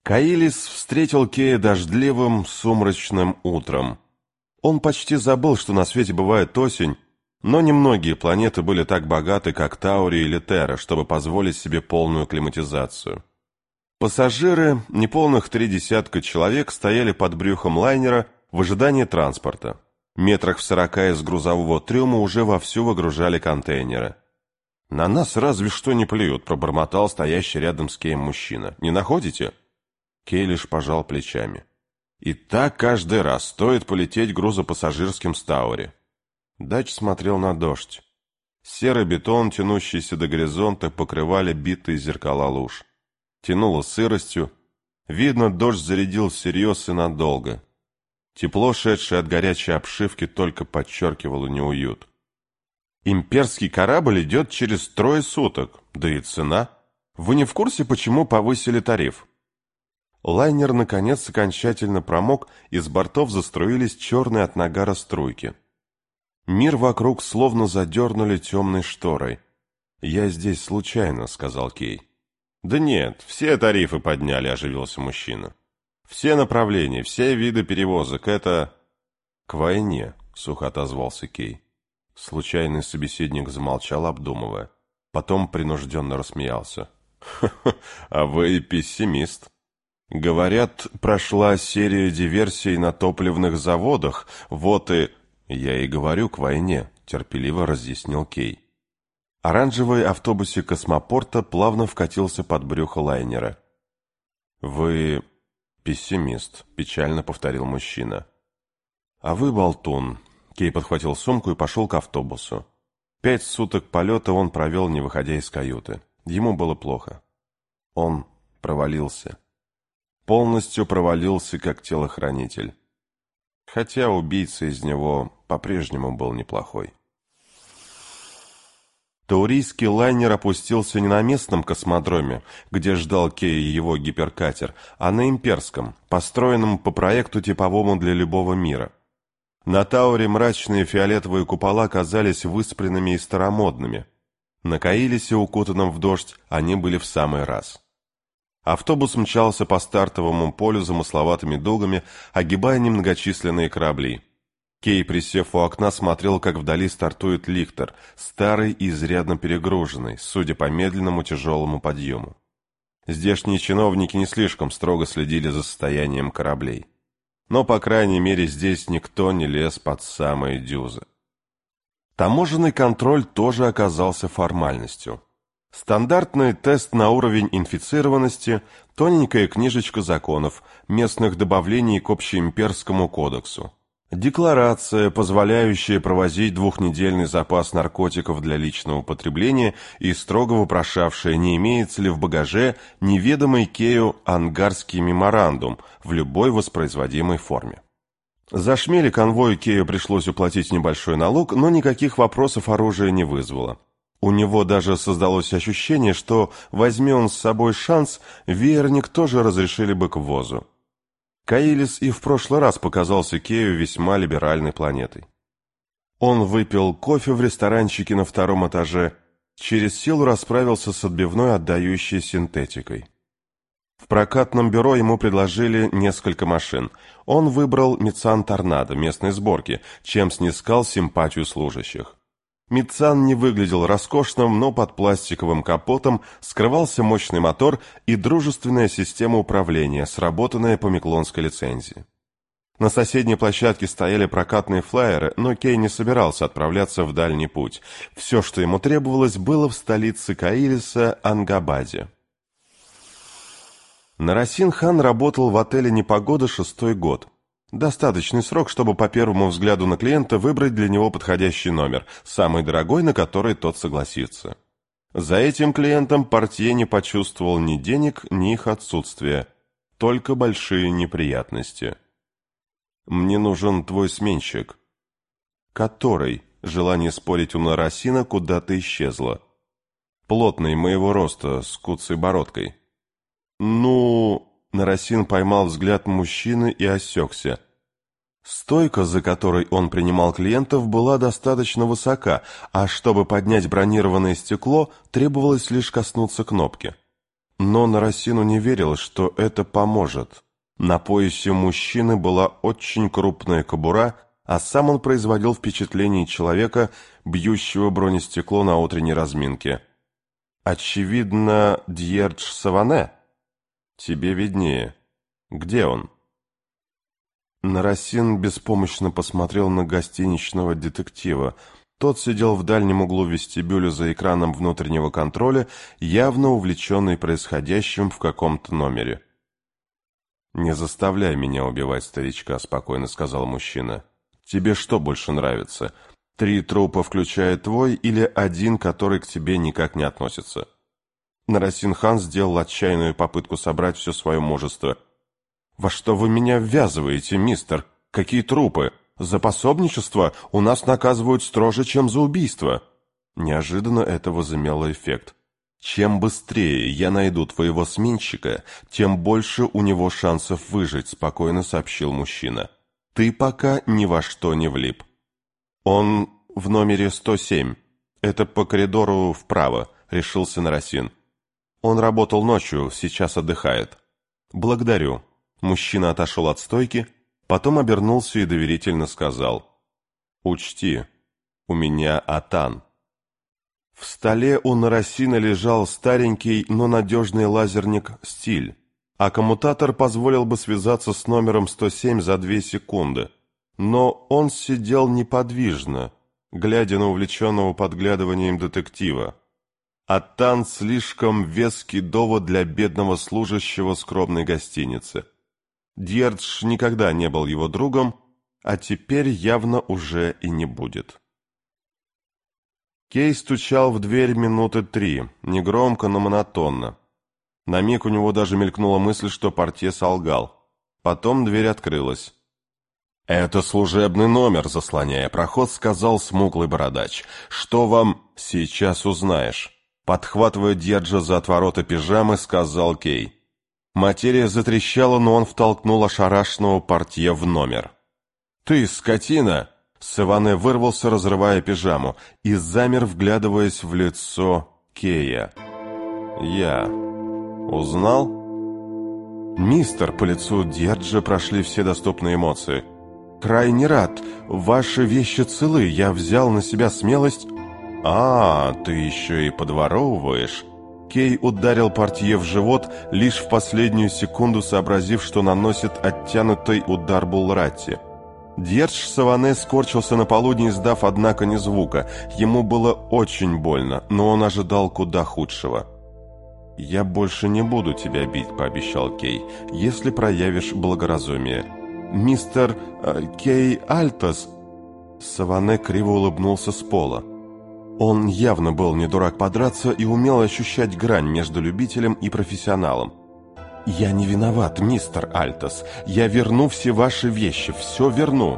Каилис встретил Кея дождливым, сумрачным утром. Он почти забыл, что на свете бывает осень, но немногие планеты были так богаты, как Таури или Терра, чтобы позволить себе полную климатизацию. Пассажиры, неполных 30 человек, стояли под брюхом лайнера в ожидании транспорта. Метрах в 40 из грузового трюма уже вовсю выгружали контейнеры. «На нас разве что не плюют», — пробормотал стоящий рядом с Кеем мужчина. «Не находите?» Кей лишь пожал плечами. «И так каждый раз стоит полететь грузопассажирским с Таури». Дач смотрел на дождь. Серый бетон, тянущийся до горизонта, покрывали битые зеркала луж. Тянуло сыростью. Видно, дождь зарядил всерьез и надолго. Тепло, шедшее от горячей обшивки, только подчеркивало неуют. «Имперский корабль идет через 3 суток, да и цена. Вы не в курсе, почему повысили тариф?» Лайнер, наконец, окончательно промок, и с бортов заструились черные от нагара струйки. Мир вокруг словно задернули темной шторой. «Я здесь случайно», — сказал Кей. «Да нет, все тарифы подняли», — оживился мужчина. «Все направления, все виды перевозок, это...» «К войне», — сухо отозвался Кей. Случайный собеседник замолчал, обдумывая. Потом принужденно рассмеялся. «Ха-ха, а вы пессимист. Говорят, прошла серия диверсий на топливных заводах, вот и...» «Я и говорю к войне», — терпеливо разъяснил Кей. Оранжевый автобусик космопорта плавно вкатился под брюхо лайнера. «Вы пессимист», — печально повторил мужчина. «А вы болтун». Кей подхватил сумку и пошел к автобусу. 5 суток полета он провел, не выходя из каюты. Ему было плохо. Он провалился. Полностью провалился, как телохранитель. Хотя убийца из него по-прежнему был неплохой. Таурийский лайнер опустился не на местном космодроме, где ждал Кея его гиперкатер, а на имперском, построенном по проекту типовому для любого мира. На Тауре мрачные фиолетовые купола казались выспренными и старомодными. На Каилисе, укутанном в дождь, они были в самый раз. Автобус мчался по стартовому полю замысловатыми дугами, огибая немногочисленные корабли. Кей, присев у окна, смотрел, как вдали стартует лихтер, старый и изрядно перегруженный, судя по медленному тяжелому подъему. Здешние чиновники не слишком строго следили за состоянием кораблей. Но, по крайней мере, здесь никто не лез под самые дюзы. Таможенный контроль тоже оказался формальностью. Стандартный тест на уровень инфицированности, тоненькая книжечка законов, местных добавлений к общеимперскому кодексу. Декларация, позволяющая провозить 2-недельный запас наркотиков для личного потребления и строго вопрошавшая, не имеется ли в багаже неведомый Кею ангарский меморандум в любой воспроизводимой форме. За шмели конвою Кею пришлось уплатить небольшой налог, но никаких вопросов оружия не вызвало. У него даже создалось ощущение, что, возьми он с собой шанс, веерник тоже разрешили бы к ввозу. Каилис и в прошлый раз показался Кею весьма либеральной планетой. Он выпил кофе в ресторанчике на 2-м этаже, через силу расправился с отбивной, отдающей синтетикой. В прокатном бюро ему предложили несколько машин. Он выбрал Ницсан Торнадо местной сборки, чем снискал симпатию служащих. Ницсан не выглядел роскошным, но под пластиковым капотом скрывался мощный мотор и дружественная система управления, сработанная по меклонской лицензии. На соседней площадке стояли прокатные флайеры, но Кей не собирался отправляться в дальний путь. Все, что ему требовалось, было в столице Каилиса, Ангабаде. Нарасин-хан работал в отеле «Непогода» 6-й год. Достаточный срок, чтобы по первому взгляду на клиента выбрать для него подходящий номер, самый дорогой, на который тот согласится. За этим клиентом портье не почувствовал ни денег, ни их отсутствия, только большие неприятности. «Мне нужен твой сменщик». «Который?» — желание спорить у Нарасина куда-то исчезло. «Плотный, моего роста, с куцей бородкой». «Ну...» — Нарасин поймал взгляд мужчины и осекся. Стойка, за которой он принимал клиентов, была достаточно высока, а чтобы поднять бронированное стекло, требовалось лишь коснуться кнопки. Но Нарасину не верил, что это поможет. На поясе мужчины была очень крупная кобура, а сам он производил впечатление человека, бьющего бронестекло на утренней разминке. «Очевидно, Дьердж Саване? Тебе виднее. Где он?» Нарасин беспомощно посмотрел на гостиничного детектива. Тот сидел в дальнем углу вестибюля за экраном внутреннего контроля, явно увлеченный происходящим в каком-то номере. «Не заставляй меня убивать старичка», — спокойно сказал мужчина. «Тебе что больше нравится? 3 трупа, включая твой, или один, который к тебе никак не относится?» Нарасин хан сделал отчаянную попытку собрать все свое мужество. «Во что вы меня ввязываете, мистер? Какие трупы? За пособничество у нас наказывают строже, чем за убийство». Неожиданно это возымело эффект. «Чем быстрее я найду твоего сменщика, тем больше у него шансов выжить», — спокойно сообщил мужчина. «Ты пока ни во что не влип». «Он в номере 107. Это по коридору вправо», — решился Нарасин. «Он работал ночью, сейчас отдыхает». «Благодарю». Мужчина отошел от стойки, потом обернулся и доверительно сказал: «Учти, у меня Атан». В столе у Нарасина лежал старенький, но надежный лазерник «Стиль», а коммутатор позволил бы связаться с номером 107 за 2 секунды. Но он сидел неподвижно, глядя на увлеченного подглядыванием детектива. Атан слишком веский довод для бедного служащего скромной гостиницы. Дьердж никогда не был его другом, а теперь явно уже и не будет. Кей стучал в дверь минуты 3, негромко, но монотонно. На миг у него даже мелькнула мысль, что портье солгал. Потом дверь открылась. «Это служебный номер», — заслоняя проход, сказал смуглый бородач. «Что вам сейчас узнаешь?» Подхватывая Дьерджа за отворота пижамы, сказал Кей. Материя затрещала, но он втолкнул ошарашенного портье в номер. «Ты, скотина!» Саване вырвался, разрывая пижаму, и замер, вглядываясь в лицо Кея. «Я... узнал?» «Мистер», по лицу Дьерджа прошли все доступные эмоции. «Крайне рад. Ваши вещи целы. Я взял на себя смелость...» «А, ты еще и подворовываешь?» Кей ударил портье в живот, лишь в последнюю секунду сообразив, что наносит оттянутый удар Булратти. Дьердж Саване скорчился на полу, не издав, однако, ни звука. Ему было очень больно, но он ожидал куда худшего. «Я больше не буду тебя бить», — пообещал Кей, — «если проявишь благоразумие». «Мистер Кей Альтос...» Саване криво улыбнулся с пола. Он явно был не дурак подраться и умел ощущать грань между любителем и профессионалом. «Я не виноват, мистер Альтос. Я верну все ваши вещи, все верну».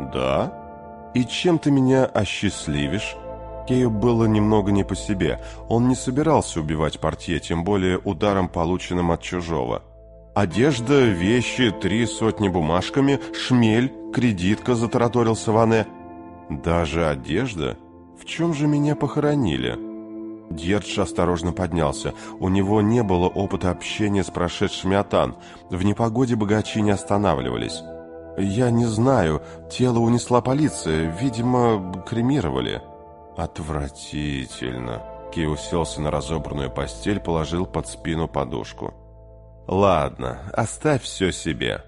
«Да? И чем ты меня осчастливишь?» Кею было немного не по себе. Он не собирался убивать портье, тем более ударом, полученным от чужого. «Одежда, вещи, 300 бумажками, шмель, кредитка», — затараторил Саване. «Даже одежда? В чем же меня похоронили?» Дьердж осторожно поднялся. У него не было опыта общения с прошедшими Атан. В непогоде богачи не останавливались. «Я не знаю. Тело унесла полиция. Видимо, кремировали». «Отвратительно». Кей уселся на разобранную постель, положил под спину подушку. «Ладно, оставь все себе».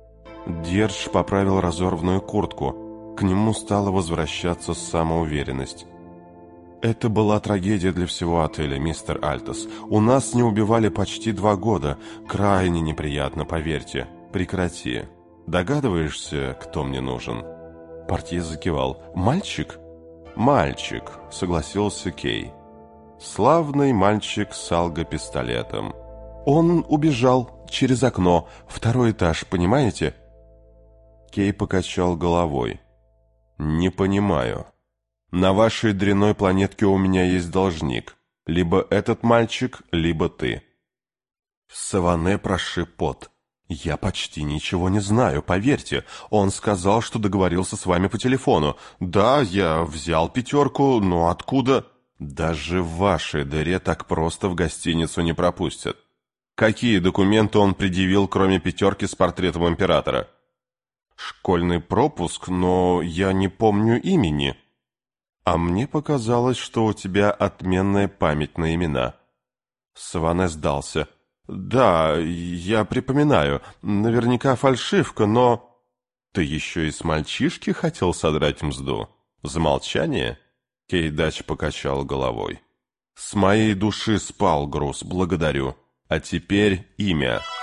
Дьердж поправил разорванную куртку. К нему стала возвращаться самоуверенность. «Это была трагедия для всего отеля, мистер Альтос. У нас не убивали почти 2 года. Крайне неприятно, поверьте. Прекрати. Догадываешься, кто мне нужен?» Портье закивал. «Мальчик?» «Мальчик», — согласился Кей. «Славный мальчик с алго-пистолетом. Он убежал через окно, 2-й этаж, понимаете?» Кей покачал головой. «Не понимаю. На вашей дрянной планетке у меня есть должник. Либо этот мальчик, либо ты». Саване прошиб пот. «Я почти ничего не знаю, поверьте. Он сказал, что договорился с вами по телефону. Да, я взял 5, но откуда...» «Даже в вашей дыре так просто в гостиницу не пропустят. Какие документы он предъявил, кроме пятерки с портретом императора? Школьный пропуск, но я не помню имени. А мне показалось, что у тебя отменная память на имена. Сване сдался. Да, я припоминаю. Наверняка фальшивка, но... Ты еще и с мальчишки хотел содрать мзду? За молчание? Кейдач покачал головой. С моей души спал груз, благодарю. А теперь имя.